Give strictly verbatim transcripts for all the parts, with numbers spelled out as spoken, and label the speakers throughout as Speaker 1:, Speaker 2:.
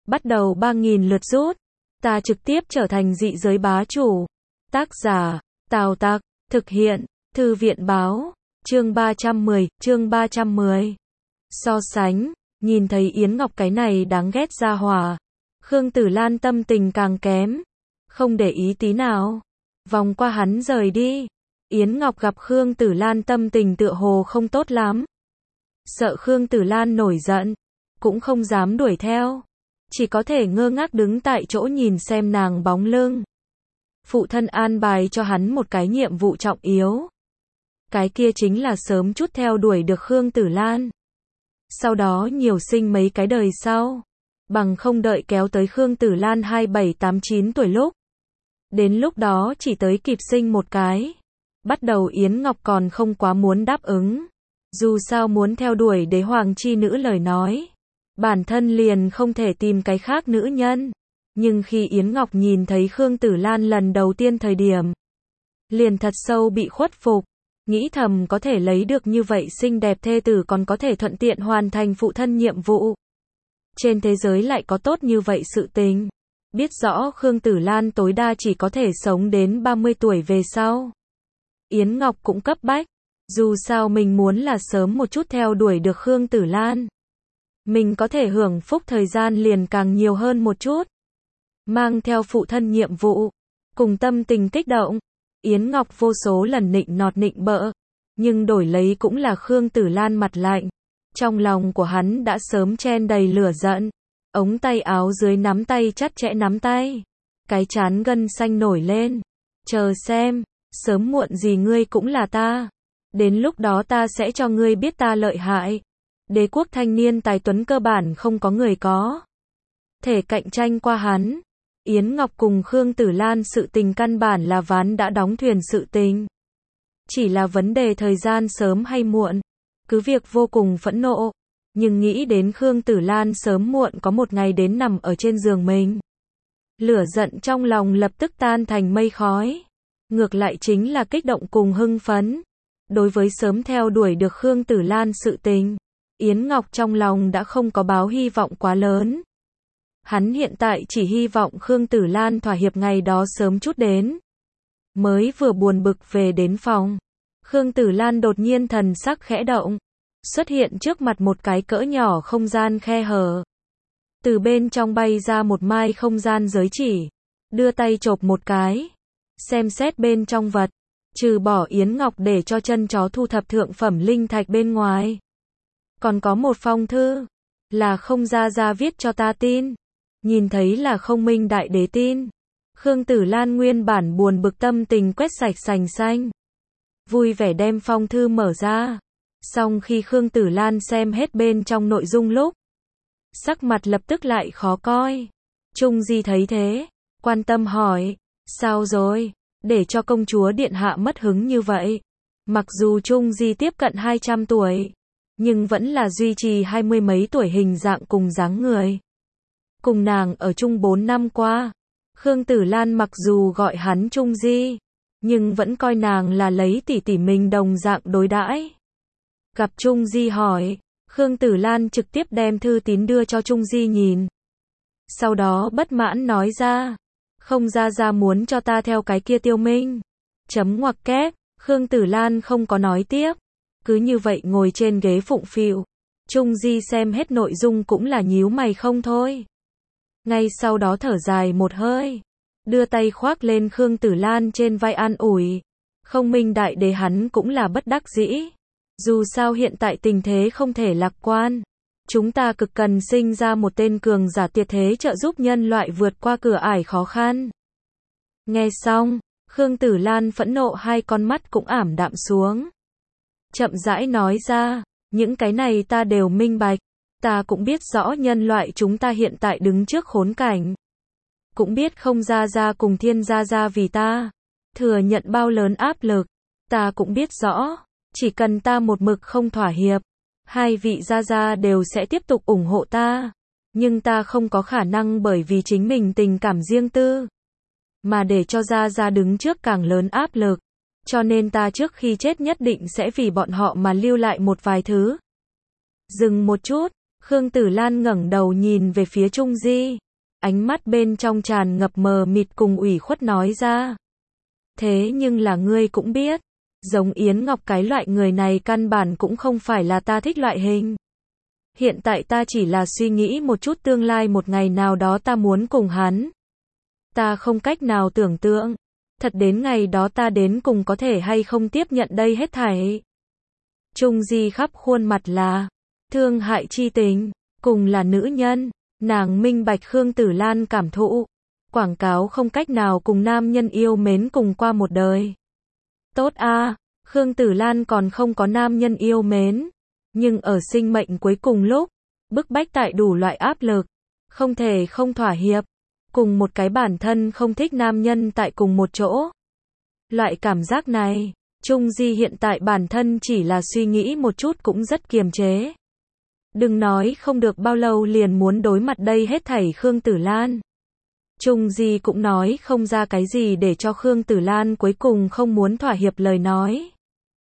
Speaker 1: bắt đầu ba nghìn lượt rút. Ta trực tiếp trở thành dị giới bá chủ. Tác giả, Tào Tặc, thực hiện, Thư viện báo, chương ba trăm mười, chương ba trăm mười. So sánh, nhìn thấy Yến Ngọc cái này đáng ghét ra hỏa. Khương Tử Lan tâm tình càng kém, không để ý tí nào. Vòng qua hắn rời đi. Yến Ngọc gặp Khương Tử Lan tâm tình tựa hồ không tốt lắm. Sợ Khương Tử Lan nổi giận, cũng không dám đuổi theo. Chỉ có thể ngơ ngác đứng tại chỗ nhìn xem nàng bóng lưng. Phụ thân an bài cho hắn một cái nhiệm vụ trọng yếu. Cái kia chính là sớm chút theo đuổi được Khương Tử Lan. Sau đó nhiều sinh mấy cái đời sau. Bằng không đợi kéo tới Khương Tử Lan hai bảy tám chín tuổi lúc. Đến lúc đó chỉ tới kịp sinh một cái. Bắt đầu Yến Ngọc còn không quá muốn đáp ứng. Dù sao muốn theo đuổi đế hoàng chi nữ lời nói. Bản thân liền không thể tìm cái khác nữ nhân. Nhưng khi Yến Ngọc nhìn thấy Khương Tử Lan lần đầu tiên thời điểm. Liền thật sâu bị khuất phục. Nghĩ thầm có thể lấy được như vậy xinh đẹp thê tử còn có thể thuận tiện hoàn thành phụ thân nhiệm vụ. Trên thế giới lại có tốt như vậy sự tình. Biết rõ Khương Tử Lan tối đa chỉ có thể sống đến ba mươi tuổi về sau. Yến Ngọc cũng cấp bách. Dù sao mình muốn là sớm một chút theo đuổi được Khương Tử Lan. Mình có thể hưởng phúc thời gian liền càng nhiều hơn một chút. Mang theo phụ thân nhiệm vụ. Cùng tâm tình kích động. Yến Ngọc vô số lần nịnh nọt nịnh bợ. Nhưng đổi lấy cũng là Khương Tử Lan mặt lạnh. Trong lòng của hắn đã sớm chen đầy lửa giận. Ống tay áo dưới nắm tay chặt chẽ nắm tay. Cái trán gân xanh nổi lên. Chờ xem. Sớm muộn gì ngươi cũng là ta. Đến lúc đó ta sẽ cho ngươi biết ta lợi hại. Đế quốc thanh niên tài tuấn cơ bản không có người có thể cạnh tranh qua hắn. Yến Ngọc cùng Khương Tử Lan sự tình căn bản là ván đã đóng thuyền sự tình. Chỉ là vấn đề thời gian sớm hay muộn. Cứ việc vô cùng phẫn nộ. Nhưng nghĩ đến Khương Tử Lan sớm muộn có một ngày đến nằm ở trên giường mình. Lửa giận trong lòng lập tức tan thành mây khói. Ngược lại chính là kích động cùng hưng phấn. Đối với sớm theo đuổi được Khương Tử Lan sự tình. Yến Ngọc trong lòng đã không có báo hy vọng quá lớn. Hắn hiện tại chỉ hy vọng Khương Tử Lan thỏa hiệp ngày đó sớm chút đến. Mới vừa buồn bực về đến phòng. Khương Tử Lan đột nhiên thần sắc khẽ động. Xuất hiện trước mặt một cái cỡ nhỏ không gian khe hở. Từ bên trong bay ra một mai không gian giới chỉ. Đưa tay chộp một cái. Xem xét bên trong vật. Trừ bỏ Yến Ngọc để cho chân chó thu thập thượng phẩm linh thạch bên ngoài. Còn có một phong thư. Là không ra ra viết cho ta tin. Nhìn thấy là không minh đại đế tin. Khương Tử Lan nguyên bản buồn bực tâm tình quét sạch sành xanh. Vui vẻ đem phong thư mở ra. Xong khi Khương Tử Lan xem hết bên trong nội dung lúc. Sắc mặt lập tức lại khó coi. Trung Di thấy thế. Quan tâm hỏi. Sao rồi? Để cho công chúa điện hạ mất hứng như vậy. Mặc dù Trung Di tiếp cận hai trăm tuổi. Nhưng vẫn là duy trì hai mươi mấy tuổi hình dạng cùng dáng người. Cùng nàng ở chung bốn năm qua. Khương Tử Lan mặc dù gọi hắn Trung Di. Nhưng vẫn coi nàng là lấy tỷ tỷ mình đồng dạng đối đãi. Gặp Trung Di hỏi. Khương Tử Lan trực tiếp đem thư tín đưa cho Trung Di nhìn. Sau đó bất mãn nói ra. Không ra ra muốn cho ta theo cái kia Tiêu Minh. Chấm ngoặc kép. Khương Tử Lan không có nói tiếp. Cứ như vậy ngồi trên ghế phụng phịu. Trung Di xem hết nội dung cũng là nhíu mày không thôi. Ngay sau đó thở dài một hơi. Đưa tay khoác lên Khương Tử Lan trên vai an ủi. Không minh đại đế hắn cũng là bất đắc dĩ. Dù sao hiện tại tình thế không thể lạc quan. Chúng ta cực cần sinh ra một tên cường giả tuyệt thế trợ giúp nhân loại vượt qua cửa ải khó khăn. Nghe xong, Khương Tử Lan phẫn nộ hai con mắt cũng ảm đạm xuống. Chậm rãi nói ra, những cái này ta đều minh bạch. Ta cũng biết rõ nhân loại chúng ta hiện tại đứng trước khốn cảnh. Cũng biết không ra ra cùng thiên gia gia vì ta. Thừa nhận bao lớn áp lực. Ta cũng biết rõ. Chỉ cần ta một mực không thỏa hiệp. Hai vị gia gia đều sẽ tiếp tục ủng hộ ta. Nhưng ta không có khả năng bởi vì chính mình tình cảm riêng tư. Mà để cho gia gia đứng trước càng lớn áp lực. Cho nên ta trước khi chết nhất định sẽ vì bọn họ mà lưu lại một vài thứ. Dừng một chút. Khương Tử Lan ngẩng đầu nhìn về phía Trung Di, ánh mắt bên trong tràn ngập mờ mịt cùng ủy khuất nói ra. Thế nhưng là ngươi cũng biết, giống Yến Ngọc cái loại người này căn bản cũng không phải là ta thích loại hình. Hiện tại ta chỉ là suy nghĩ một chút tương lai một ngày nào đó ta muốn cùng hắn. Ta không cách nào tưởng tượng, thật đến ngày đó ta đến cùng có thể hay không tiếp nhận đây hết thảy. Trung Di khắp khuôn mặt là thương hại chi tình, cùng là nữ nhân, nàng minh bạch Khương Tử Lan cảm thụ. Quảng cáo không cách nào cùng nam nhân yêu mến cùng qua một đời. Tốt a, Khương Tử Lan còn không có nam nhân yêu mến, nhưng ở sinh mệnh cuối cùng lúc, bức bách tại đủ loại áp lực, không thể không thỏa hiệp, cùng một cái bản thân không thích nam nhân tại cùng một chỗ. Loại cảm giác này, Trung Di hiện tại bản thân chỉ là suy nghĩ một chút cũng rất kiềm chế. Đừng nói không được bao lâu liền muốn đối mặt đây hết thảy Khương Tử Lan. Trung Di cũng nói không ra cái gì để cho Khương Tử Lan cuối cùng không muốn thỏa hiệp lời nói.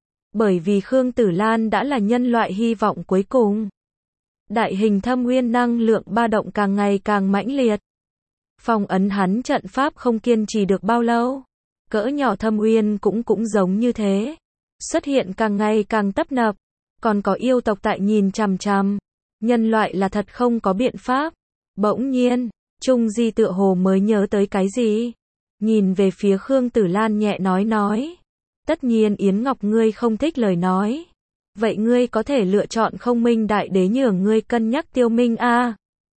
Speaker 1: Bởi vì Khương Tử Lan đã là nhân loại hy vọng cuối cùng. Đại hình thâm uyên năng lượng ba động càng ngày càng mãnh liệt. Phong ấn hắn trận pháp không kiên trì được bao lâu. Cỡ nhỏ thâm uyên cũng cũng giống như thế. Xuất hiện càng ngày càng tấp nập. Còn có yêu tộc tại nhìn chằm chằm. Nhân loại là thật không có biện pháp. Bỗng nhiên, Trung Di tựa hồ mới nhớ tới cái gì. Nhìn về phía Khương Tử Lan nhẹ nói nói. Tất nhiên Yến Ngọc ngươi không thích lời nói. Vậy ngươi có thể lựa chọn không minh đại đế nhường ngươi cân nhắc tiêu minh a.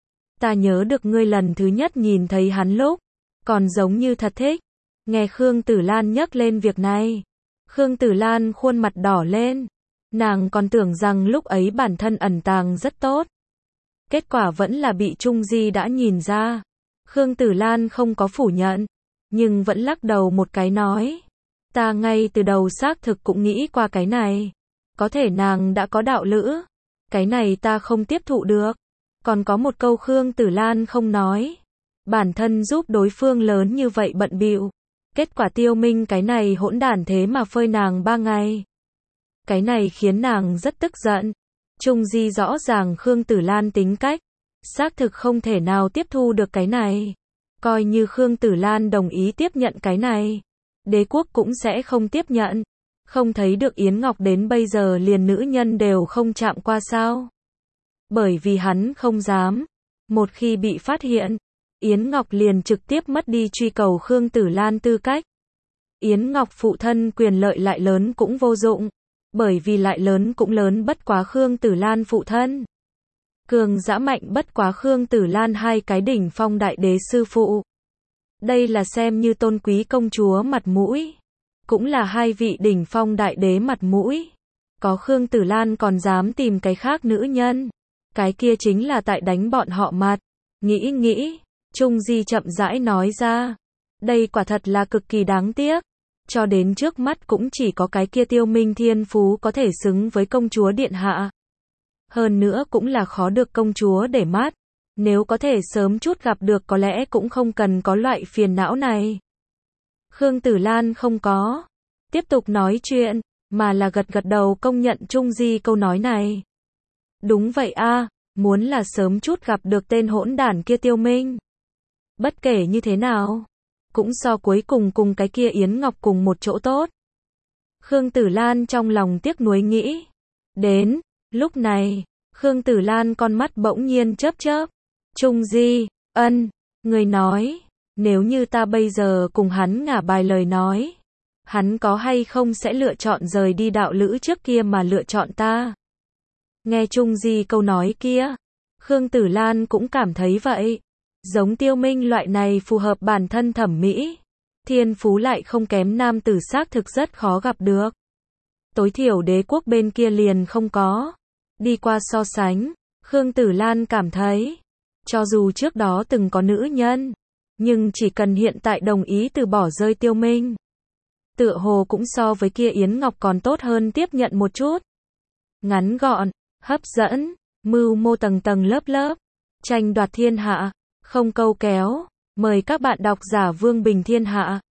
Speaker 1: Ta nhớ được ngươi lần thứ nhất nhìn thấy hắn lúc. Còn giống như thật thích. Nghe Khương Tử Lan nhắc lên việc này. Khương Tử Lan khuôn mặt đỏ lên. Nàng còn tưởng rằng lúc ấy bản thân ẩn tàng rất tốt. Kết quả vẫn là bị Trung Di đã nhìn ra. Khương Tử Lan không có phủ nhận, nhưng vẫn lắc đầu một cái nói. Ta ngay từ đầu xác thực cũng nghĩ qua cái này. Có thể nàng đã có đạo lữ. Cái này ta không tiếp thụ được. Còn có một câu Khương Tử Lan không nói. Bản thân giúp đối phương lớn như vậy bận bịu. Kết quả Tiêu Minh cái này hỗn đản thế mà phơi nàng ba ngày. Cái này khiến nàng rất tức giận. Trung Di rõ ràng Khương Tử Lan tính cách. Xác thực không thể nào tiếp thu được cái này. Coi như Khương Tử Lan đồng ý tiếp nhận cái này. Đế quốc cũng sẽ không tiếp nhận. Không thấy được Yến Ngọc đến bây giờ liền nữ nhân đều không chạm qua sao. Bởi vì hắn không dám. Một khi bị phát hiện, Yến Ngọc liền trực tiếp mất đi truy cầu Khương Tử Lan tư cách. Yến Ngọc phụ thân quyền lợi lại lớn cũng vô dụng. Bởi vì lại lớn cũng lớn bất quá Khương Tử Lan phụ thân. Cường dã mạnh bất quá Khương Tử Lan hai cái đỉnh phong đại đế sư phụ. Đây là xem như tôn quý công chúa mặt mũi. Cũng là hai vị đỉnh phong đại đế mặt mũi. Có Khương Tử Lan còn dám tìm cái khác nữ nhân. Cái kia chính là tại đánh bọn họ mặt. Nghĩ nghĩ, Trung Di chậm rãi nói ra. Đây quả thật là cực kỳ đáng tiếc. Cho đến trước mắt cũng chỉ có cái kia Tiêu Minh thiên phú có thể xứng với công chúa điện hạ. Hơn nữa cũng là khó được công chúa để mắt. Nếu có thể sớm chút gặp được có lẽ cũng không cần có loại phiền não này. Khương Tử Lan không có tiếp tục nói chuyện, mà là gật gật đầu công nhận Trung Di câu nói này. Đúng vậy a, muốn là sớm chút gặp được tên hỗn đản kia Tiêu Minh. Bất kể như thế nào, cũng so cuối cùng cùng cái kia Yến Ngọc cùng một chỗ tốt. Khương Tử Lan trong lòng tiếc nuối nghĩ. Đến, lúc này, Khương Tử Lan con mắt bỗng nhiên chớp chớp. Trung Di, ân, người nói, nếu như ta bây giờ cùng hắn ngả bài lời nói, hắn có hay không sẽ lựa chọn rời đi đạo lữ trước kia mà lựa chọn ta. Nghe Trung Di câu nói kia, Khương Tử Lan cũng cảm thấy vậy. Giống Tiêu Minh loại này phù hợp bản thân thẩm mỹ. Thiên phú lại không kém nam tử xác thực rất khó gặp được. Tối thiểu đế quốc bên kia liền không có. Đi qua so sánh, Khương Tử Lan cảm thấy, cho dù trước đó từng có nữ nhân, nhưng chỉ cần hiện tại đồng ý từ bỏ rơi Tiêu Minh, tựa hồ cũng so với kia Yến Ngọc còn tốt hơn tiếp nhận một chút. Ngắn gọn, hấp dẫn, mưu mô tầng tầng lớp lớp, tranh đoạt thiên hạ, không câu kéo. Mời các bạn đọc giả Vương Bình Thiên Hạ.